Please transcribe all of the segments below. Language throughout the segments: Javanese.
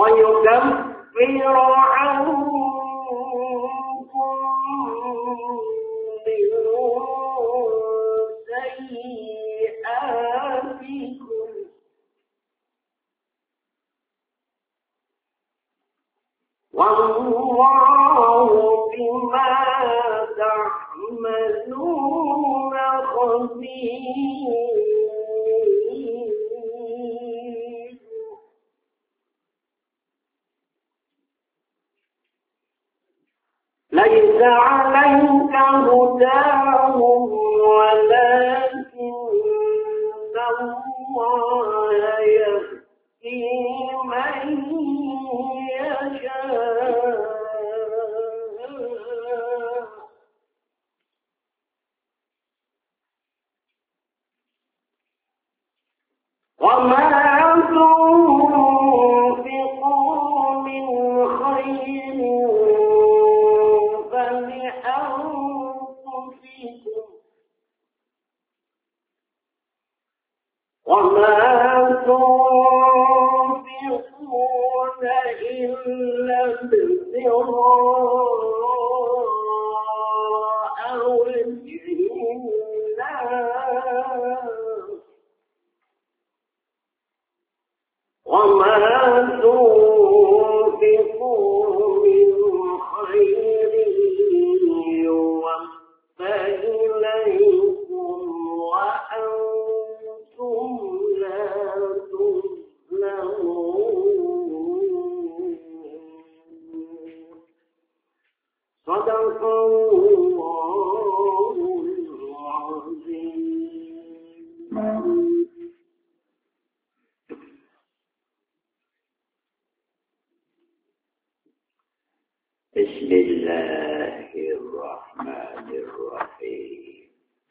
ويكفر عنكم والله بما تعملون خبير ليس عليك هداهم ولكن الله يهدي من وما تنفقوا من خير فلأنفسكم وما تنفقون إلا ابتغاء وجه الله وما تنفقوا من خير يوفى إليكم وأنتم لا تظلمون صدق الله العظيم. بسم الله الرحمن الرحيم.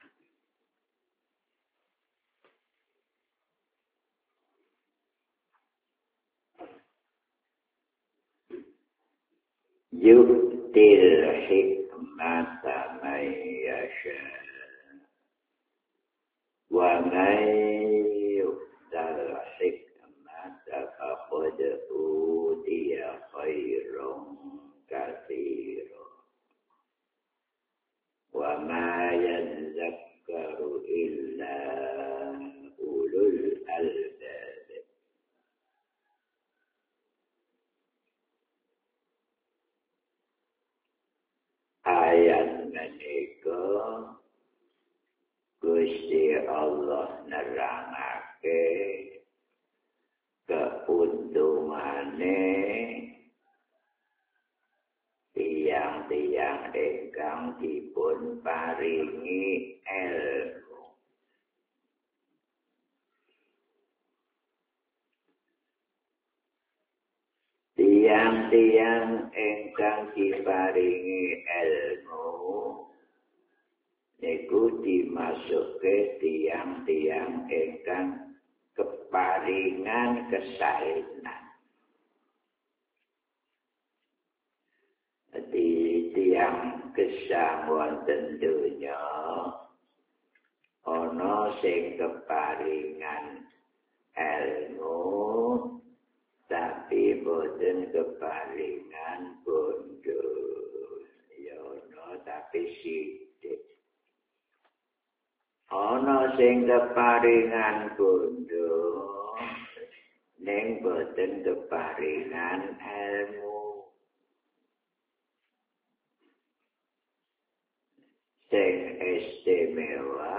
يؤتي الحكمة من يشاء ومن يؤت الحكمة فقد أوتي خيرا كثيرا وما يذكر إلا أولو الألباب. Ayat menika Gusti Allah nerangake keuntungane tiang-tiang ingkang dipun paringi ilmu. Tiang-tiang ingkang diparingi ilmu niku dimasuke tiang-tiang ingkang keparingan kesaenan. Jadi tiang gesang wonten donya ana sing keparingan ilmu tapi boten keparingan bondo. Ya ana tapi sithik. Ana sing keparingan bondo ning boten keparingan ilmu. Sing istimewa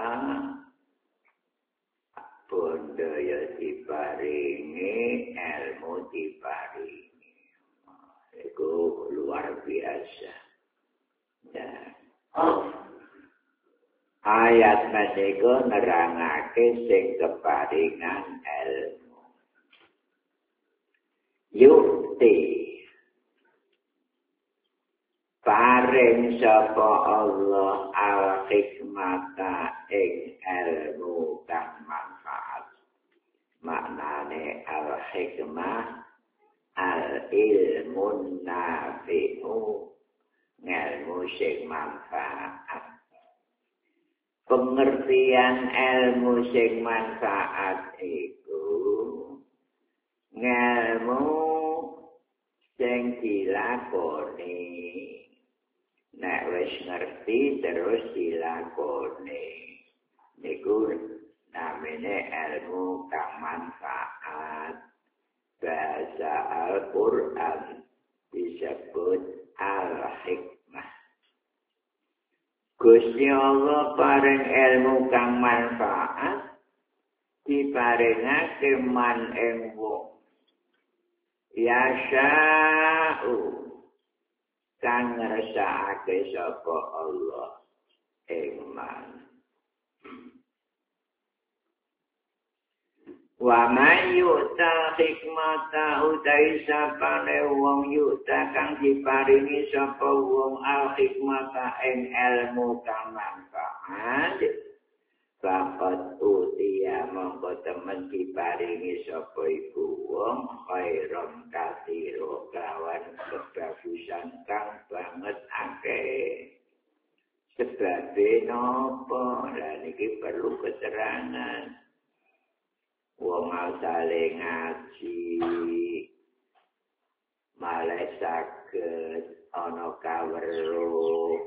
bondo ya diparingi, ilmu diparingi. Itu luar biasa. Ya. Ayat menika nerangake sing keparingan ilmu. Yukti paring sapa Allah al-hikmata ing ilmu kang manfaat. Maknane al-hikmah al-ilmun nafi'u, ilmu sing manfaat. Pengertian ilmu sing manfaat iku ilmu dilakoni. Nek wis ngerti terus dilakoni. Niku namanya ilmu kang manfaat. Bahasa Al-Quran disebut Al-Hikmah. Gusti Allah paring ilmu kang manfaat diparingake man ing wong yasha'u kang ngersakake sapa Allah ing man. Wa man yu'ta hikmata utai sapane wong yu'ta kang diparingi sapa wong al hikmata ing ilmu kang manfaat Bakat utia mongko temen diparingi sapa iku wong khairon katsira kawan kebagusan kang banget akeh. Sebabe napa? Lah niki perlu keterangan. Wong asale ngaji malah saged ana kaweruh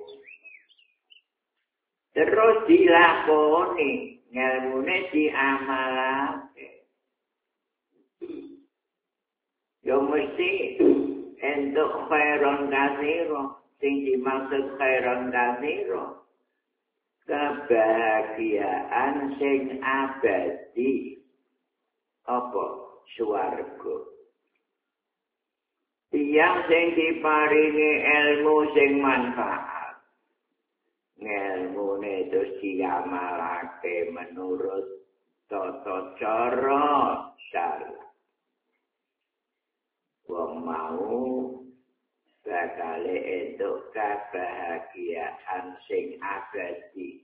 terus dilakoni, ngelmune diamalake. Yo mesti entuk khairon katsira, sing dimaksud khairon katsira kebahagiaan sing abadi apa swarga. Tiyang sing diparingi ilmu sing manfaat ngelmune terus diamalake menurut tata cara syariat. Wong mau bakal entuk kebahagiaan sing abadi.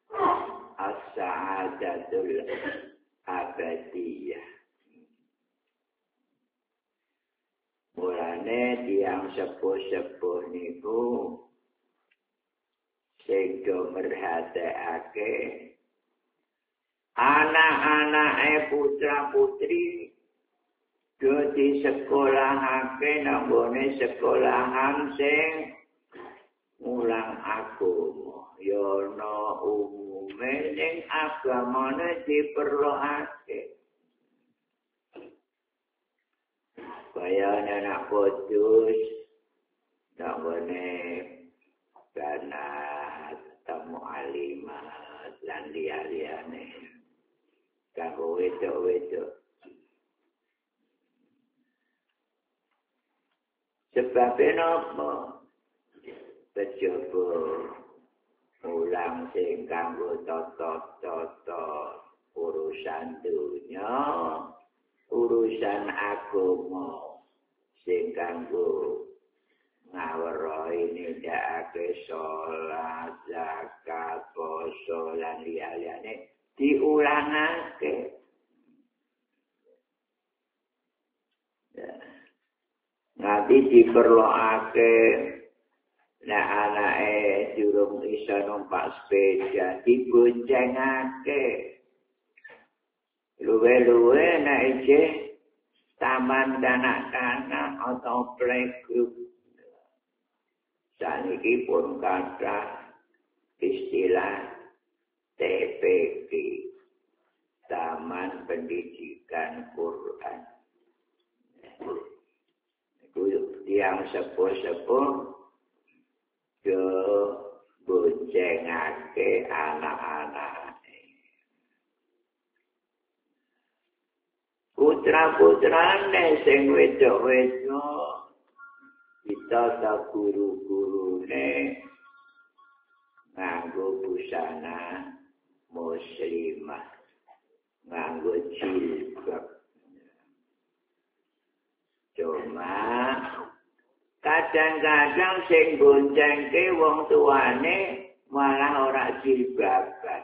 As-sa'adatul abadiyah. Mulane tiyang sepuh-sepuh niku sing do merhatekake anak-anake putra-putri do disekolahake nang gone sekolahan sing mulang agama. Ya ana umume ning agamane diperlokake. Kaya anak kudus nang gone banat tamu alimat lan liyane kanggo wedok-wedok. Sebab napa? Kejaba ulang sing kanggo tata-tata urusan dunya, urusan agama sing kanggo ngawruhi nindakake salat, zakat, poso lan liyane diulangake. Nanti diperlokake nek anake durung iso numpak sepeda diboncengake. Luwe-luwe nek isih taman kanak-kanak atau playgroup. Saniki pun kathah istilah TPQ, Taman Pendidikan Quran. Itu yang sepuh-sepuh ke boncengake anak-anak. Putra-putrane sing wedok-wedok ditata guru-gurune nganggo busana muslimah, nganggo jilbab. Cuma kadang-kadang sing boncengke wong tuane malah ora jilbaban.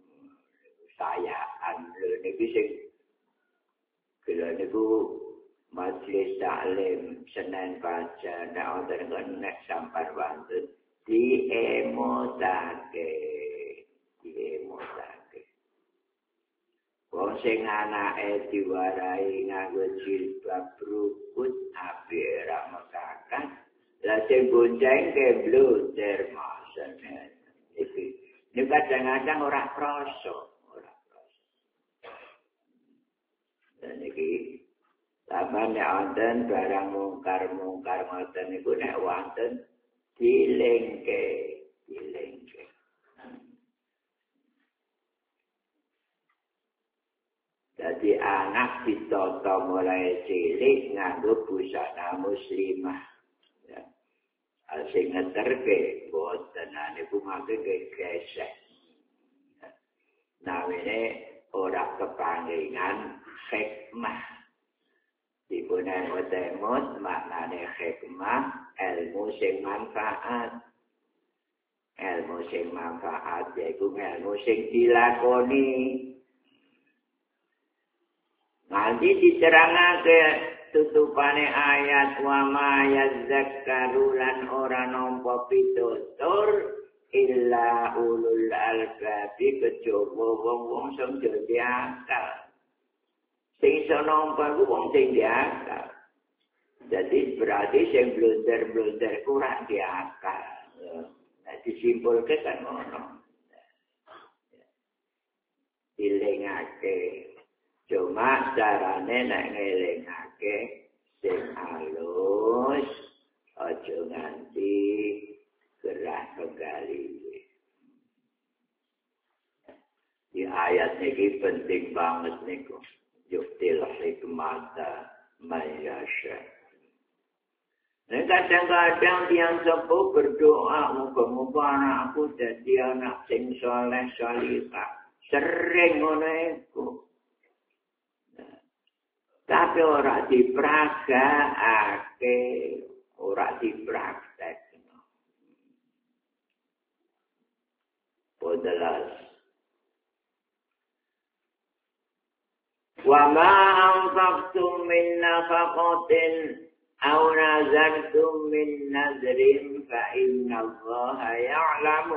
Sayaan lho niki sing kula niku majelis taklim Senin baca nek wonten nek sampar wonten diemotake. Wong sing anake diwarai nganggo jilbab rukut ape ra mekakan Lah sing bonceng ke blunder maksudnya. Ini kadang-kadang ora krasa. Dan iki sampeyan nek wonten barang mungkar ngoten niku nek wonten dilengke. Jadi anak ditata mulai cilik nganggo busana muslimah. Ya. Sing ngeterke boten niku mangke gesek. Namine ora kepangingan hikmah. Dipunan utemut maknane hikmah ilmu sing manfaat. Ilmu sing manfaat yaiku ilmu sing dilakoni. Nanti diterangake tutupane ayat wa ma yazakkaru lan ora nampa pitutur illa ulul albabi kejaba wong-wong sing dadi akal. Sing iso nampa ku wong sing diakal. Jadi berarti sing blunder-blunder kurang diakal. Nah, disimpulke kan ngono. Dilengake. Cuma carane nek ngelingake sing halus, aja nganti gerah kegali. Di ayat ini penting banget niku. Yuktil hikmata mayasya. Nah, kadang-kadang tiang sepuh berdoa, moga-moga anakku jadi anak sing soleh solihah. Sering ngono iku. Tapi ora dipragakake, ora dipraktekno. Podalas. Wa ma anfaqtum min nafaqatin aw nazartum min nazrin fa inna Allaha ya'lamu.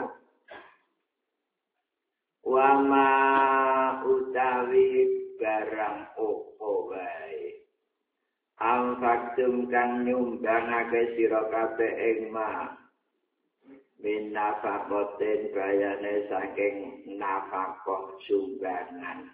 Wa ma utawi barang opo wae anfaqtum kang nyumbangake sira kabeh ing ma min nafaqatin bayane saking nafaqah sumbangan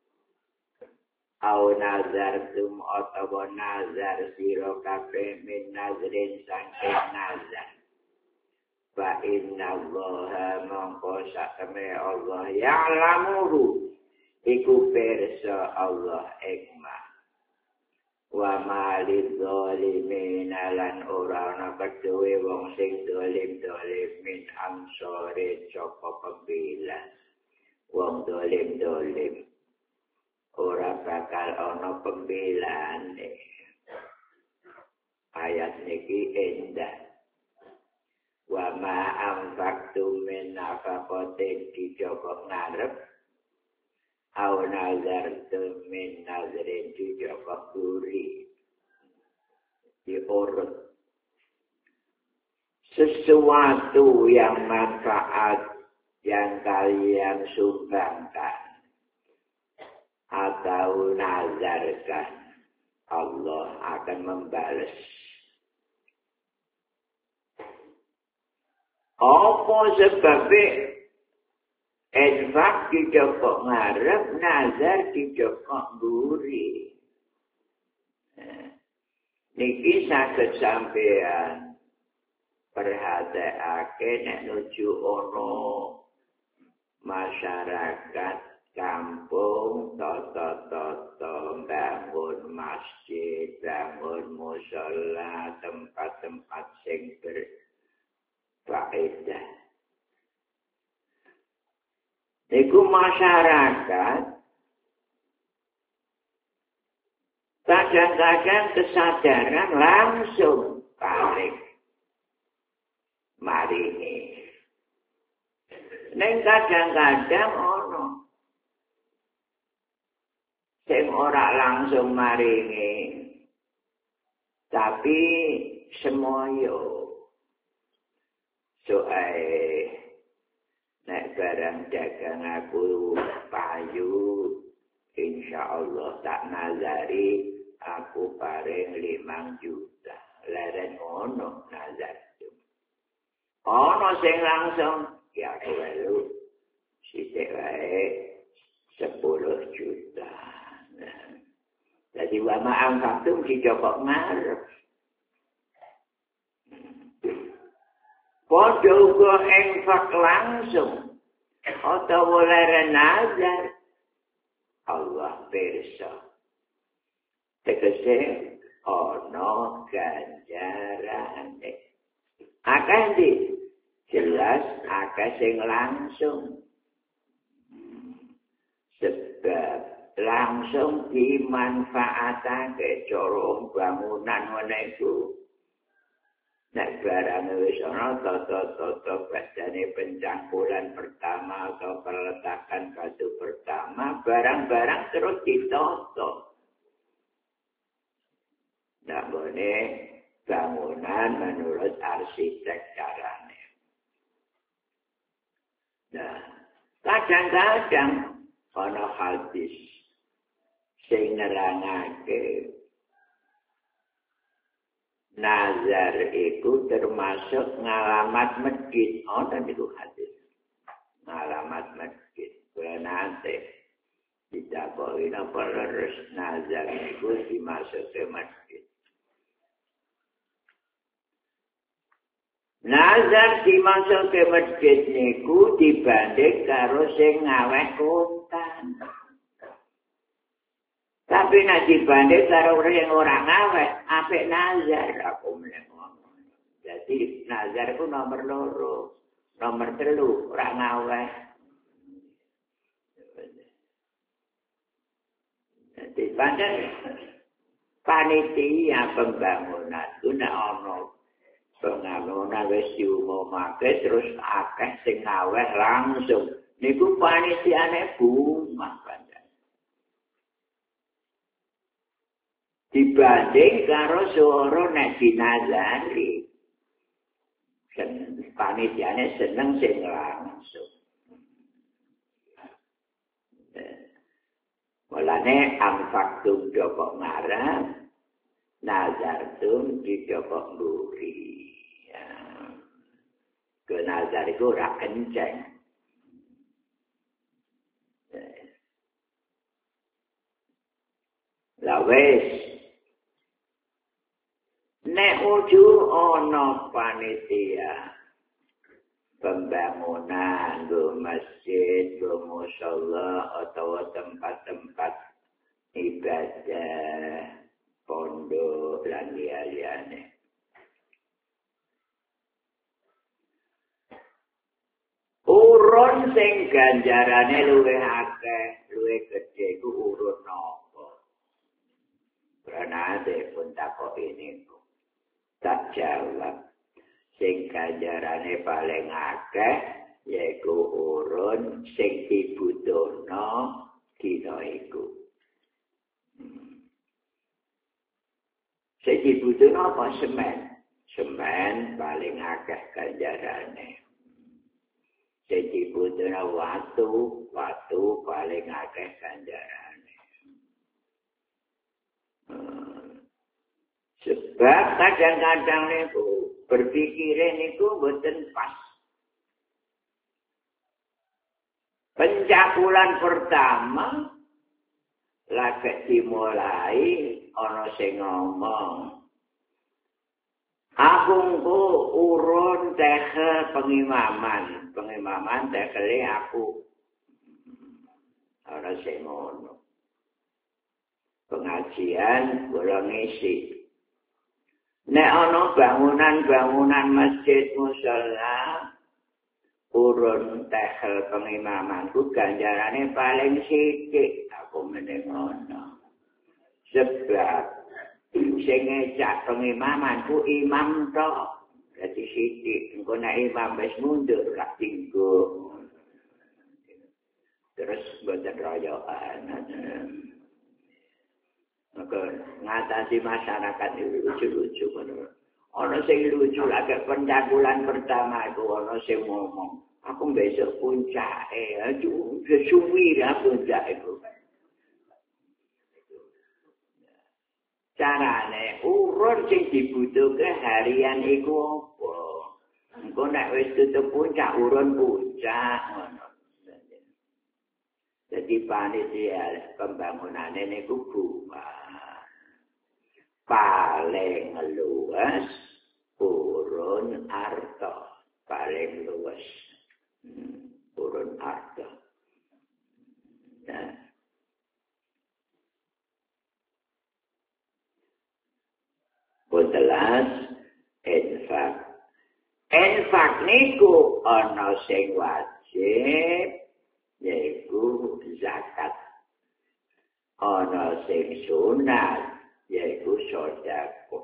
au nazartum atawa nazar sira kabeh min nazrin saking nazar fa inna Allaha mongko sakmene Allah ya'lamuhu iku persa Allah hikmah. Wa malid zalimin lan ora ana keduwe wong sing zalim min ansore saka pembelas. Wong zalim ora bakal ana pembelane. Ayat niki endah. Wa ma anfaqtum min nafaqatin dijoko ngarep au nazartum min nazrin dijoko guri diurut sesuatu yang manfaat yang kalian sumbangkan atau nazarkan Allah akan membalas. Apa sebabnya infak dijokok ngarep, nazar dijokok mburi. Niki saged sampeyan perhatekake nek nuju ana masyarakat kampung tata-tata bangun masjid, bangun musala, tempat-tempat sing berfaedah. Iku masyarakat kadang-kadang kesadaran langsung balik maringi. Neng kadang-kadang ono sing ora langsung maringi, tapi semoyo soae nek barang dagang aku payu, insyaallah tak nazari aku paring 5 juta. leren ono nazar. Ono sing langsung ya kuwi sithik wae 10 juta. Jadi wama angkattum dicokok ngarep. Padha uga infak langsung utawa leren nazar Allah pirsa. Tegese ana ganjarane. Akeh ndi? Jelas akeh sing langsung. Sebab langsung dimanfaatake cara bangunan ngene iku. Nek barang wis ana tata-tata badane pencangkulan pertama atau peletakan batu pertama, barang-barang terus ditata. Namanya bangunan menurut arsitek carane. Nah, kadang-kadang ana hadis sing nerangake nazar itu termasuk ngalamat masjid. Ana niku hadis. Ngalamat masjid. Nanti ditakoki napa leres nazar iku dimasuke masjid. Nazar dimasuke masjid niku dibanding karo sing ngaweh kontan. Tapi nek dibanding karo sing ora ngaweh, apik nazar aku meneng. Jadi nazar ku nomor 2, nomor 3 ora ngaweh. Jadi pancen panitia pembangunan ku nek ana pengalunan wis diumumake terus akeh sing ngaweh langsung. Niku panitiane bumah pancen. Dibanding karo suara nek dinazari. Panitiane seneng sing langsung. Mulane amfaktum joko ngarep, nazartum di joko mburi. Ke nazar itu ora kenceng. Lah wis nek ujur ana panitia pembangunan go masjid, go musala atau tempat-tempat ibadah pondok lan liyane. Urun sing ganjarane luwih akeh, luwih gedhe ku urun napa? Pranade pun takok ini. Tak jawab. Sing ganjarane paling akeh yaiku urun sing dibutuhno dina iku. Sing dibutuhno apa semen? Semen paling akeh ganjarane. Sing dibutuhno watu paling akeh ganjarane. Sebab kadang-kadang niku berpikire niku mboten pas. Pencakulan pertama lagi dimulai ana sing ngomong. Aku engko urun tehe pengimaman tekele aku. Ana sing ngono. Pengajian kula ngisi. Nek ana bangunan-bangunan masjid musala urun tehel pengimamanku ganjarane paling sithik aku meneng ngono. Sebab sing ngecak pengimamanku imam tok. Dadi sithik engko nek imam wis mundur ra tinggo. Terus boten royokan. Maka ngatasi masyarakat itu lucu-lucu menurut. Ono sing lucu lagi pencakulan pertama itu ono sing ngomong. Aku besok puncake, aduh, suwi ya puncak itu. carane urun sing dibutuhke harian iku apa? Engko nek wis tutup puncak urun puncak ngono. Jadi panitia pembangunane niku buah. Paling luas urun arta, paling luas. Urun arta. Nah. Telas infak. Infak niku ana sing wajib yaiku zakat. Ana sing sunat yaiku sedekah.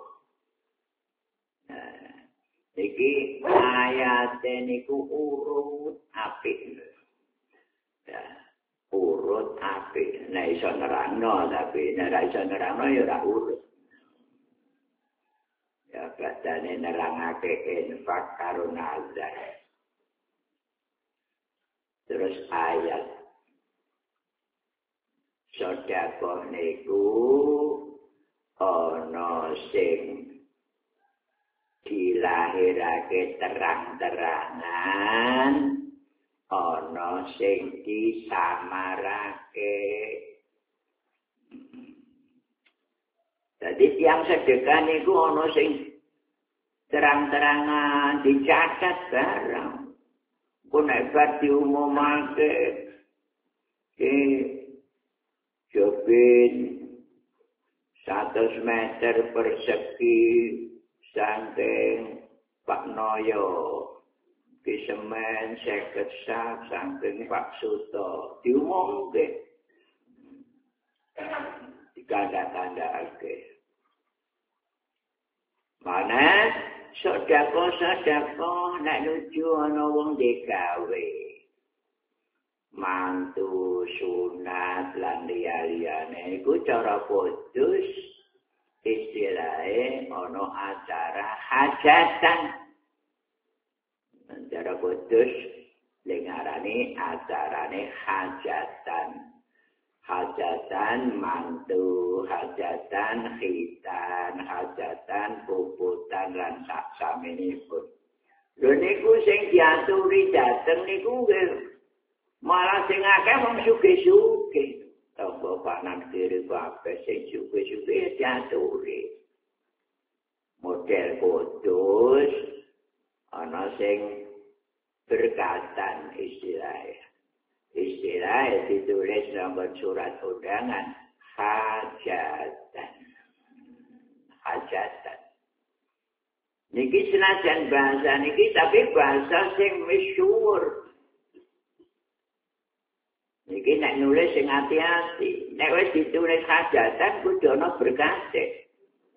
Nah, iki ayate niku urut apik. Ya, urut apik. Nek iso nerangno tapi nek ra iso nerangno ya ora urut. Ya badane nerangake infak karo nazar. Terus ayat sedekah niku ana sing dilahirake terang-terangan, ana sing disamarake. Jadi tiang sedekah niku ana sing terang-terangan dicatat barang. Pun nek diumumake jobin 100 meter persegi saking Pak Noyo di semen 50 sak saking Pak Suto diumumke dikandha-kandhake. Mana sedekah nek nuju ana wong digawe. Mantu sunat lan liyane iku cara putus istilahé ana acara hajatan. Cara putus lengarane acarane hajatan. Hajatan mantu, hajatan khitan, hajatan puputan lan sak samenipun. Lho niku sing diaturi dateng niku malah sing akeh wong sugih-sugih. Tangga panan kiri kabeh sing sugih-sugih diaturi. Model putus ana sing berkatan istilahnya. Istilahnya ditulis dalam surat undangan hajatan. Hajatan. Niki senajan bahasa niki tapi bahasa sing masyhur. Niki nek nulis sing hati-hati. Nek wis ditulis hajatan kudu ana berkate.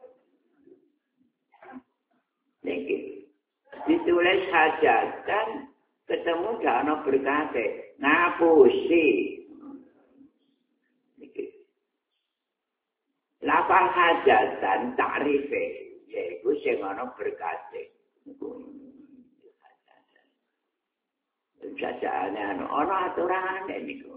Niki ditulis hajatan ketemu gak ana berkate. Ngapusi. Lafal hajatan takrife yaiku sing ana berkate. Jajane ana aturane niku.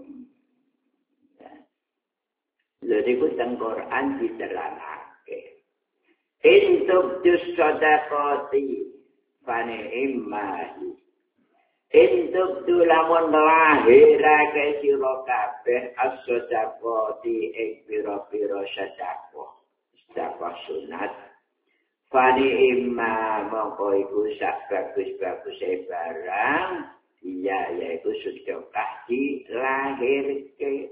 Lha niku teng Quran diterangake. Intuk sadaqati fane immahi. Intuk lamun lahirake sira kabeh as-sadaqati ing pira-pira sedekah. Sedekah sunat. Fani imma mongko iku sak bagus-baguse barang, iya yaiku sedekah dilahirke.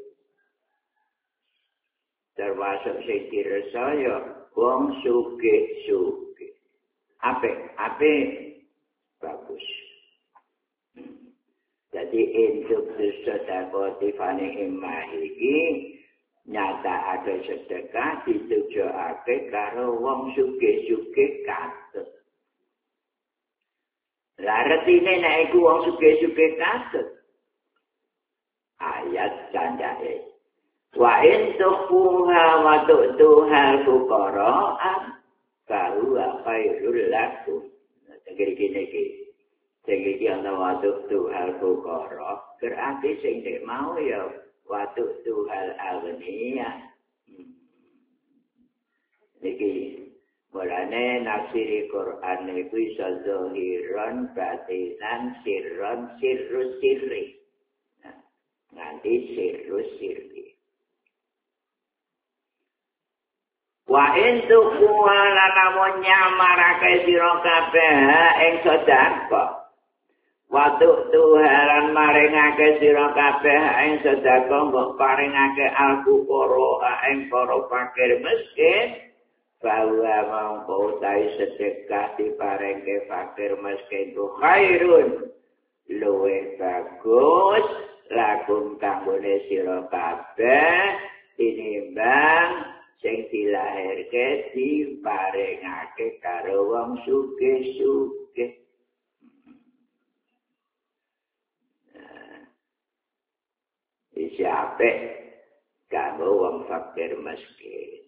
Termasuk sing diresaya wong sugih-sugih. Apik bagus. Jadi induk sedekah tifane imah iki nyatakake sedekah ditujuake karo wong sugih-sugih katut. Lah retine nek iku wong sugih-sugih katut. Ayat candake. Wa in tuqha wa tu'tuha fuqara bahwa khairul lakum. Tegir-gini iki. Sing iki ana waduk tuhal fuqara, berarti sing nek mau ya waduk tuhal agniya. iki. Mulane nafsiri Quran iku iso zahiran, batinan, sirron, sirrus sirri. Nganti sirrus sirri. Wa intu kuala namun nyamarake sira kabeh ing sedekah. Waktu Tuhan maringake sira kabeh ing sedekah mbok paringake al-fuqara ing para fakir miskin. Bahwa mangko utai sedekah diparingke fakir miskin itu khairun luwih bagus lakum kanggone sira kabeh tinimbang sing dilahirke diparingake karo wong sugih-sugih. Isi apik kanggo wong fakir miskin.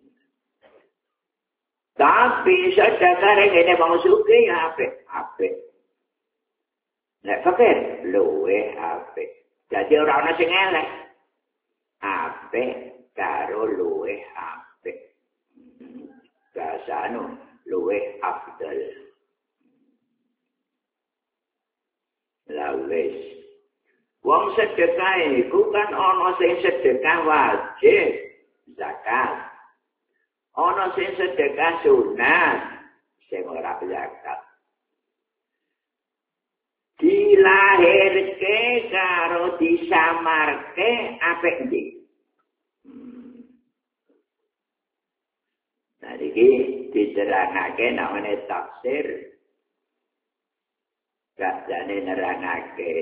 Tapi sedekah ngene wong sugih ya apik. Nek fakir luwih apik. Dadi ora ana sing elek. Apik karo luwih apik. Bahasane luwih afdal. Lawes. Wong sedekah iku kan ana sing sedekah wajib, zakat. Ana sing sedekah sunat, sing ora zakat. Dilahirke karo disamarke apik ndi? Nah iki diterangake namanya tafsir. Kadane nerangake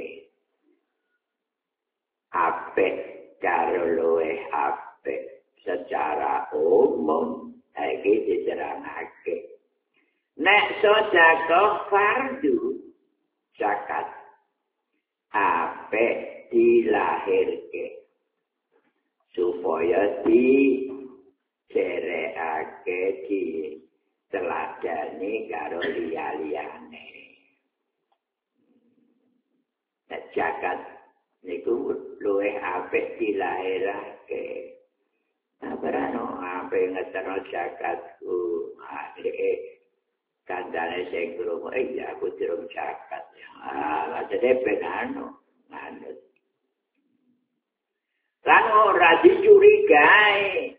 apik karo luwih apik. Secara umum iki diterangake. Nek sedekah fardu zakat apik dilahirke supaya dicerekake di teladani karo liya-liyane. Nek zakat niku luwih apik dilahirake. Abarano ape ngetero zakatku, kandane sing krungu, iya aku durung zakat. Jadi benano, manut. Lan ora dicurigai.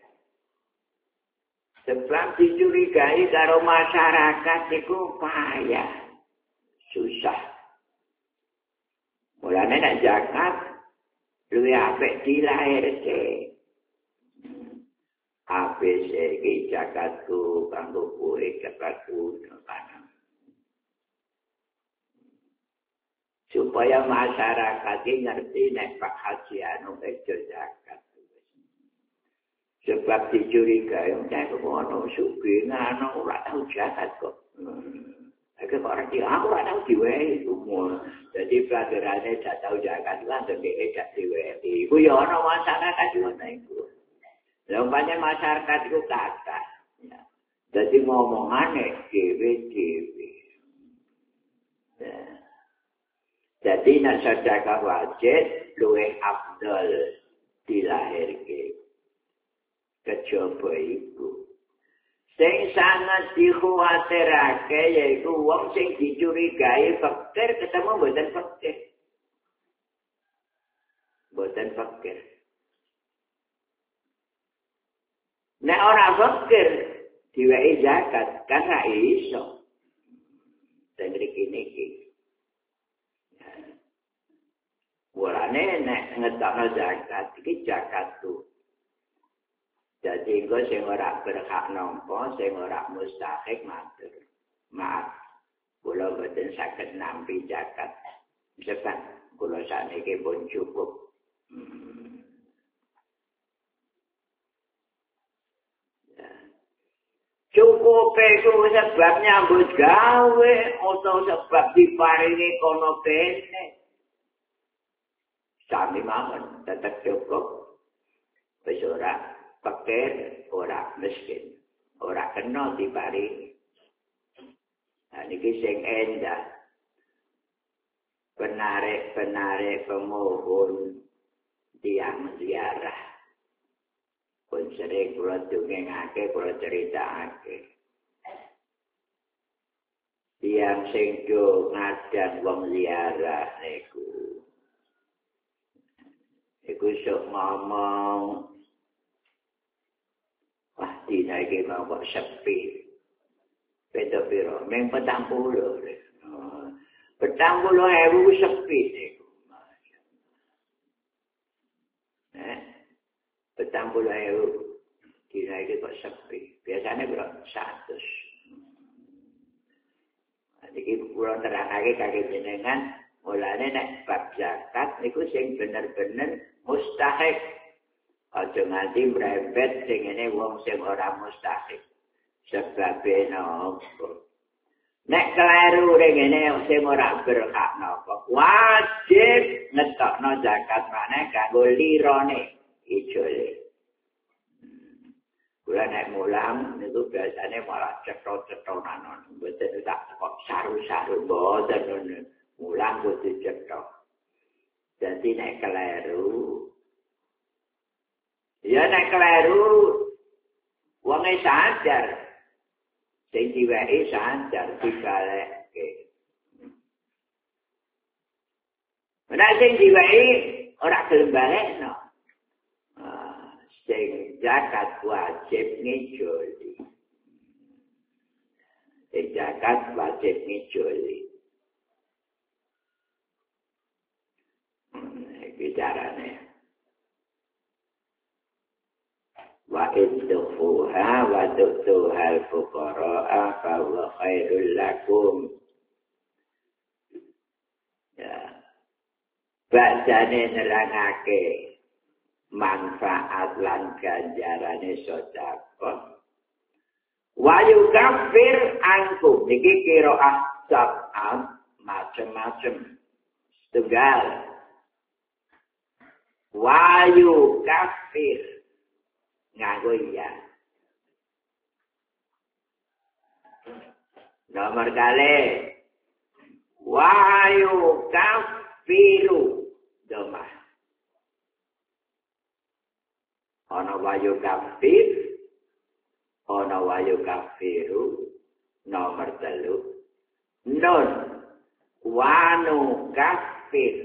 Sebab dicurigai karo masyarakat iku payah, susah. Mulane nek zakat luwih apik dilahirke. Habis iki zakatku kanggo kowe zakatku nang supaya masyarakat ngerti nek Pak Haji anu bejo zakat. Sebab dicurigai nek ono sugih ngono ora tau zakat kok. Aku ora aku ora tau diwehi umur. Jadi pelajarane gak tau zakat lan dhek gak diwehi. Iku ya ono masyarakat ngono iku. Lampanya masyarakat itu kata, ya. Jadi ngomongannya dewe-dewe. Ya. Jadi nak sedekah wajib luwih afdal dilahirke. Kejaba iku. Sing sangat dikhawatirake yaiku wong sing dicurigai fakir ketemu mboten fakir. Mboten fakir. Nek ora fakir diwehi zakat kan ra iso. Ten mriki niki. Mulane nek ngetokno zakat iki zakat tuh. Jadi engko sing ora berhak nampa, sing ora mustahik matur. Maaf, kula boten saged nampi zakat. Sebab kula sakniki pun cukup. Cukup itu sebab nyambut gawe atau sebab diparingi kono kene. Sami mawon tetep cukup. Wis ora fakir, ora miskin. Ora kena diparingi. Nah niki sing endah. Penarik-penarik pemohon tiang ziarah. pun sering kula dongengake, kula critakake. Tiyang sing do ngadang wong ziarah niku. Iku sok ngomong, wah dina iki mau kok sepi. Beda piro, meng 40. 40.000 sepi niku. 40.000 dina iki kok sepi. Biasane kok 100. Iki kula terangake kagem jenengan, mulane nek bab zakat niku sing bener-bener mustahik. Aja nganti mrepet sing ngene wong sing ora mustahik. Sebab napa? Nek kleru ngene sing ora berhak napa? Wajib ngetokno zakat maneh kanggo lirone ijole. Kula nek mulang niku biasane malah cetha-cethanan. Mboten tak kok saru-saru mboten mulang kudu cetha. Dadi nek kleru ya nek kleru wong sadar. Sing diwehi sadar dibalekke. Nek sing diwehi ora gelem balekno. Sing zakat wajib ngijoli. Sing zakat wajib ngijoli. Bicarane. Wa idfuha wa tu'tuhal fuqara'a fa huwa khairul lakum. Ya. Bacane nerangake manfaat lan ganjarane sedekah. Wa yukaffir ankum iki qiraah sab'at macam-macam. Tunggal. Wa yukaffir nganggo ya. Nomor kali. Wa yukaffiru domah. Ana wayu kafir, ana wayu kafiru, nomor 3. Nun, wanu kafir.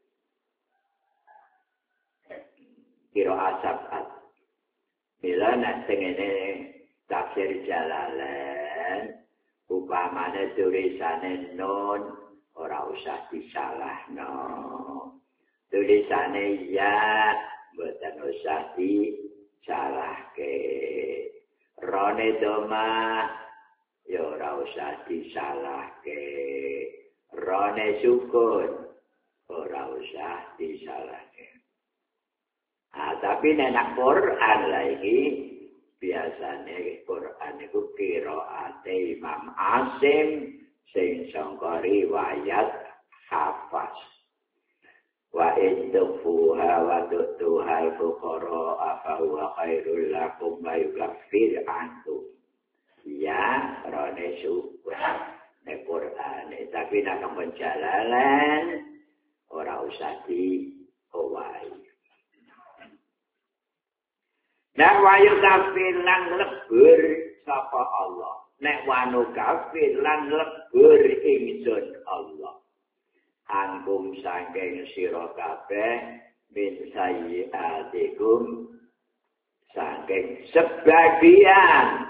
Kira asap-at. Bila nak tengene tafsir Jalalain, upamane tulisane nun, ora usah disalahno. Tulisane ya, mboten usah disalahke. Rone domah ya ora usah disalahke. Rone sukun ora usah disalahke. Tapi nek Quran lagi biasane Quran iku qiraate Imam Asim sing sangka riwayat Hafs. Wa idfuha wa tu'tuhal fuqara'a fa huwa khairul lakum wa yukaffir ankum. Ya, rone syukur nek Quran, tapi nek menjalalan ora usah diowahi. Nek wayu kafir lan lebur sapa Allah. Nek wanu kafir lan lebur ingsun Allah. Angkum saking sira kabeh min sayyiatikum saking sebagian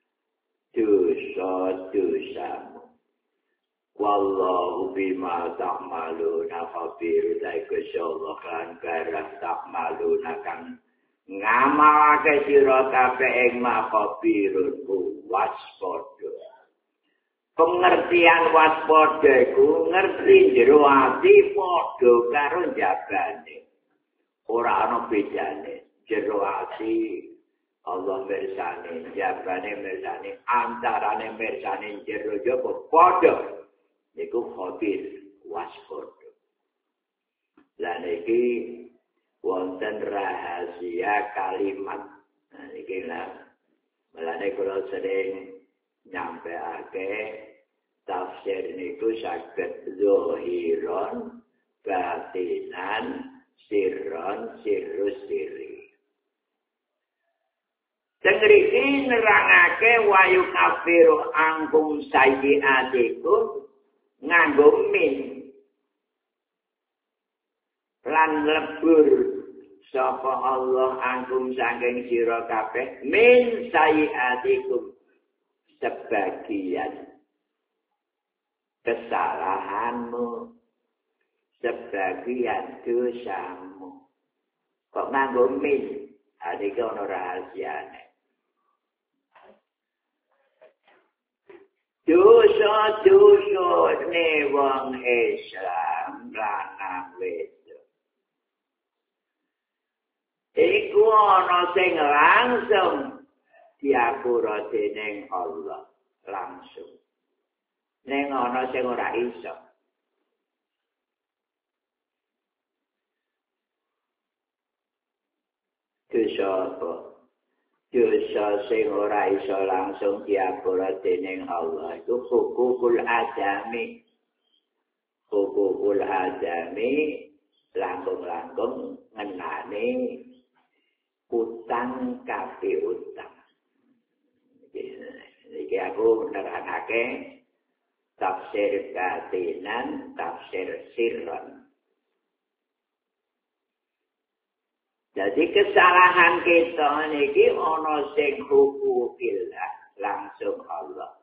dosa-dosamu. Wallahu bima ta'maluna khabir. Daikusyallah kan barang ta'maluna kan ngamalake sira kabeh ing makabirun waspada. Pengertian waspada iku ngerti jero ati padha karo jabane. Ora ana bedane. Jero ati Allah mirsani, jabane mirsani, antarane mirsani jero jaba padha. Niku khabir waspada. Lan iki wonten rahasia kalimat. Nah iki lah. Mulane kula sering nyampeake tafsir niku saged zahiron, batinan, sirron, sirrus sirri. Tengriki nerangake wayu kafiru angkum sayyiatikum nganggo min lan lebur sapa Allah angkum saking sira kabeh min sayyiatikum sebagian kesalahanmu sebagian dosamu kok nganggo min iki ana rahasiane dosa ne wong Islam lanang wedok iku ana sing langsung diapura dening Allah langsung ning ana sing ora iso dosa sing ora iso langsung diapura dening Allah itu hukukul adami langkung-langkung ngenani utang kafe utang iki aku nerangake tafsir batinan tafsir sirron. Jadi kesalahan kita niki ana sing hukukillah langsung Allah.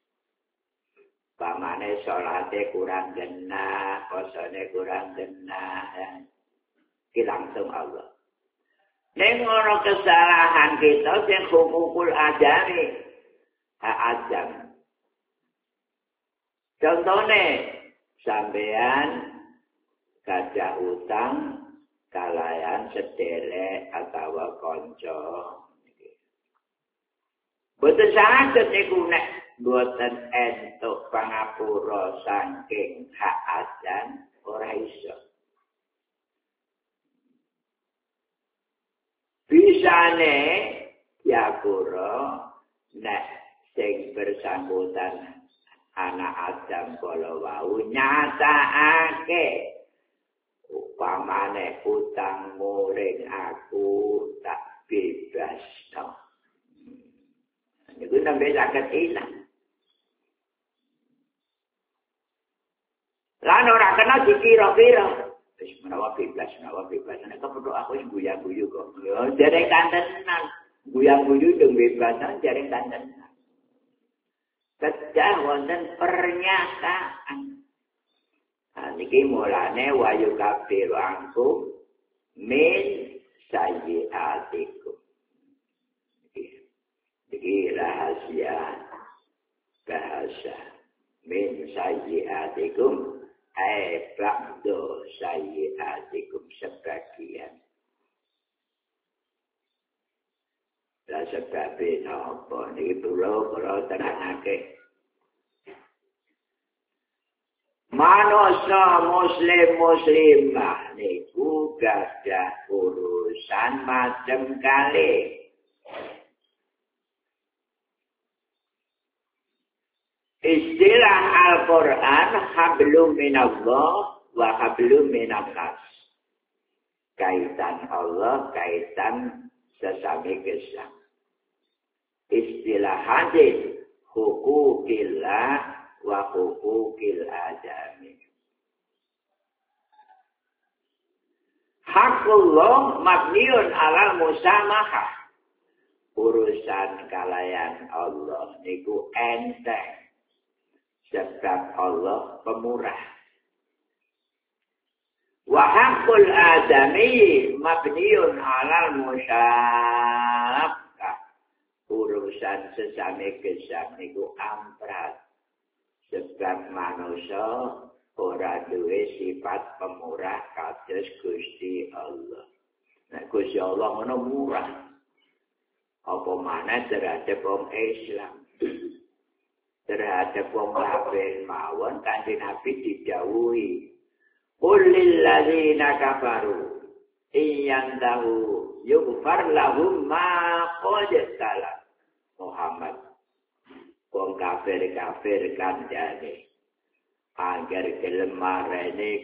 Pamane salate kurang genah, posone kurang genah, iki langsung Allah. Ning ana kesalahan kita sing hukukul adami, hak adam. Contohnya, sampean gajah utang kalayan sedherek atau kanca. Boten saged niku nek boten entuk pangapura saking hak adam ora iso. Bisane diapura nek sing bersangkutan anak Adam kala wau nyatakake upamane utangmu ring aku tak bebasno. Niku nembe saged ilang. Lan ora kena dikira-kira. Wis menawa bebas. Nek kepethuk aku wis guyu-guyu kok. Yo dereng kantenan. Guyu-guyu dong bebasan dereng kantenan. Kedah wonten pernyataan. Niki mulane wayu kafiru angkum min sayyiatikum. Iki rahasia bahasa min sayyiatikum ba'du sayyiatikum sebagian. Lah sebabé napa niki kula terangake. Manusia muslimah niku gadah urusan macam kali. Istilah Al-Quran hablum minallah wa hablum minannas. Kaitan Allah, kaitan sesami Islam. Istilah hadis hukukillah wa hukukil adami. Hakullah mabniun ala musamahah. Urusan kalayan Allah niku enteng. Sebab Allah pemurah. Wa hakul adami mabniun ala musyafah. Urusan sesame gesam niku amprat. Sebab manusia ora duwe sifat pemurah kados Gusti Allah. Nek Gusti Allah ngono murah. Apa maneh terhadap wong Islam. Terhadap wong kafir mawon Kanjeng Nabi didhawuhi. Qul lil ladzina kafaru iyantahu yughfar lahum ma qad salam. Muhammad wong kafir kandhane agar gelem marene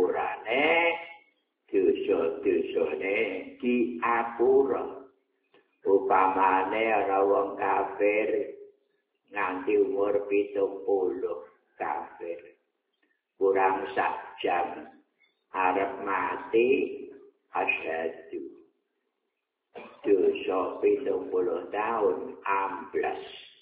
kekufurane dosa-dosane diapura Upamane ana wong kafir nganti umur 70 kafir. Kurang sak jam arep mati asyhadu. Dosa 70 tahun amblas.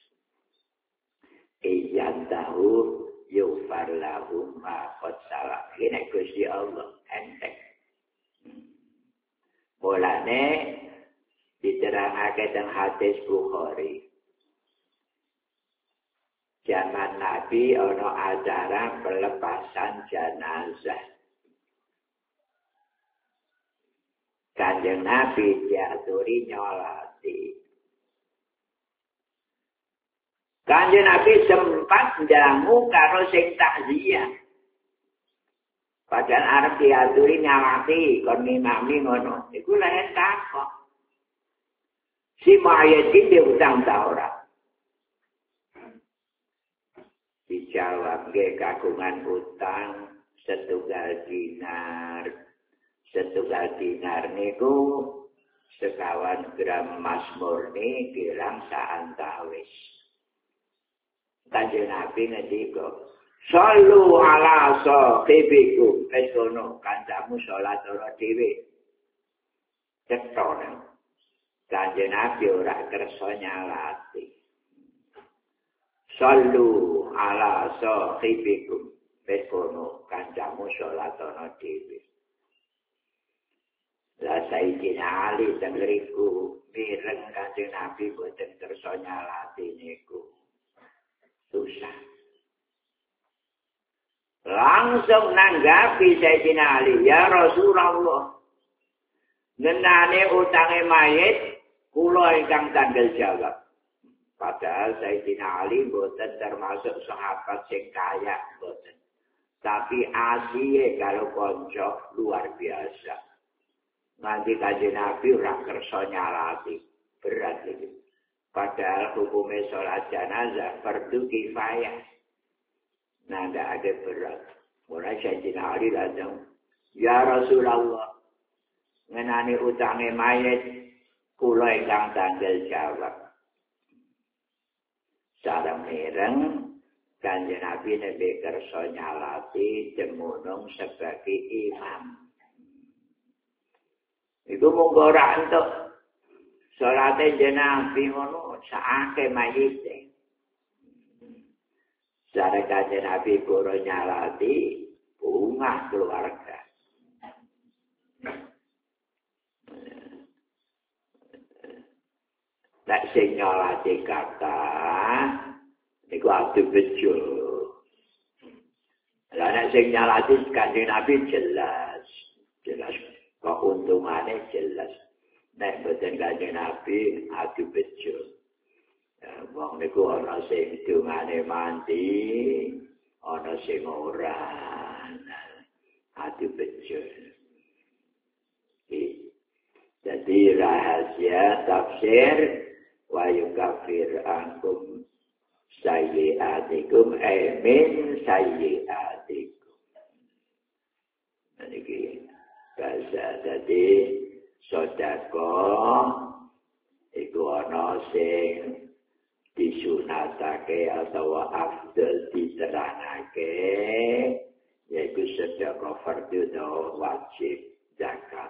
Iyan tahu yufar lahum ma qad salah. Ini Gusti Allah enteng. Mulane diterangake teng hadis Bukhari. Zaman Nabi ana acara pelepasan jenazah. Kanjeng Nabi diaturi nyolati. Kanjeng Nabi sempat ndangu karo sing takziah. Padahal arep diaturi nyolati kon ngimami ngono. Iku lehen takok. Si mayit iki utang ta ora? Dijawab nggih kagungan utang setunggal dinar. Setunggal dinar niku 50 gram emas murni kirang saantawis. Kanjeng Nabi ngendika, "Shallu ala sahibikum." Wis ngono, kancamu salat ora dhewe. Cetone. Kanjeng Nabi ora kersa nyalati. Shallu ala sahibikum. Wis ngono, kancamu salat ora dhewe. Lah Sayyidina Ali tenggeriku mireng Kanjeng Nabi boten kersa nyalati niku. Susah. Langsung nanggapi Sayyidina Ali, ya Rasulullah. Ngenane utange mayit kula ingkang tanggal jawab. Padahal Sayyidina Ali boten termasuk sahabat sing kaya boten. Tapi asihe karo kanca luar biasa. Nanti Kanjeng Nabi ora kersa nyalati, berat iki. Padahal hukumnya sholat jenazah fardu kifayah. Nah, tidak ada berat. Mulai Sayyidina Ali datang, ya Rasulullah, ngenani utangnya mayit, kula ingkang tanggal jawab. Sareng mireng, Kanjeng Nabi nembe kersa nyalati demunung sebagai imam. Iku mung ora entuk salate jenazah ngono sakake mayite. Sare Kanjeng Nabi kula nyalati bunga keluarga. Nek sing nyalati kata niku adu bejo. Lah nek sing nyalati Kanjeng Nabi jelas keuntungannya jelas. Nek boten Kanjeng Nabi adu bejo. Wong niku ana sing dungane mandi, ana sing ora. Adu bejo. Jadi rahasia tafsir wa yukafir ankum sayyi'atikum min sayyi'atikum. Niki bahasa dadi sedekah iku ana sing disunatake atau afdal diterangake yaitu sedekah fardhu atau wajib zakat.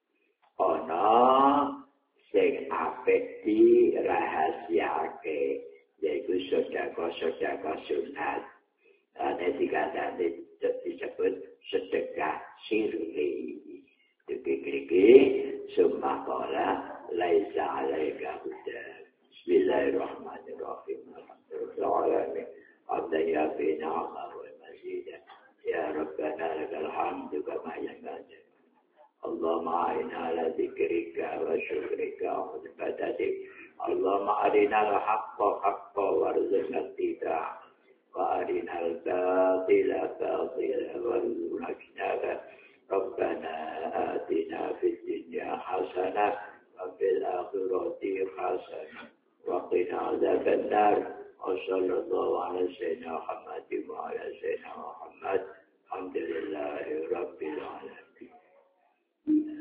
Ana sing apik dirahasiake yaitu sedekah sunat. Ana dikatakan disebut sedekah sirri. Dikiki summa qala laisa alaika huda. Bismillahirrahmanirrahim. Alhamdulillah. Abdaya bina Allah wa masjidah. Ya Rabbana lakal hamdu kama yanbaghi. اللهم أعنا على ذكرك وشكرك وعبادتك اللهم أرنا الحق حقا وارزقنا اتباعه وأرنا الباطل باطلا وارزقنا اجتنابه ربنا آتنا في الدنيا حسنة وفي الآخرة حسنة وقنا عذاب النار وصلى الله على سيدنا محمد وعلى سيدنا محمد الحمد لله رب العالمين.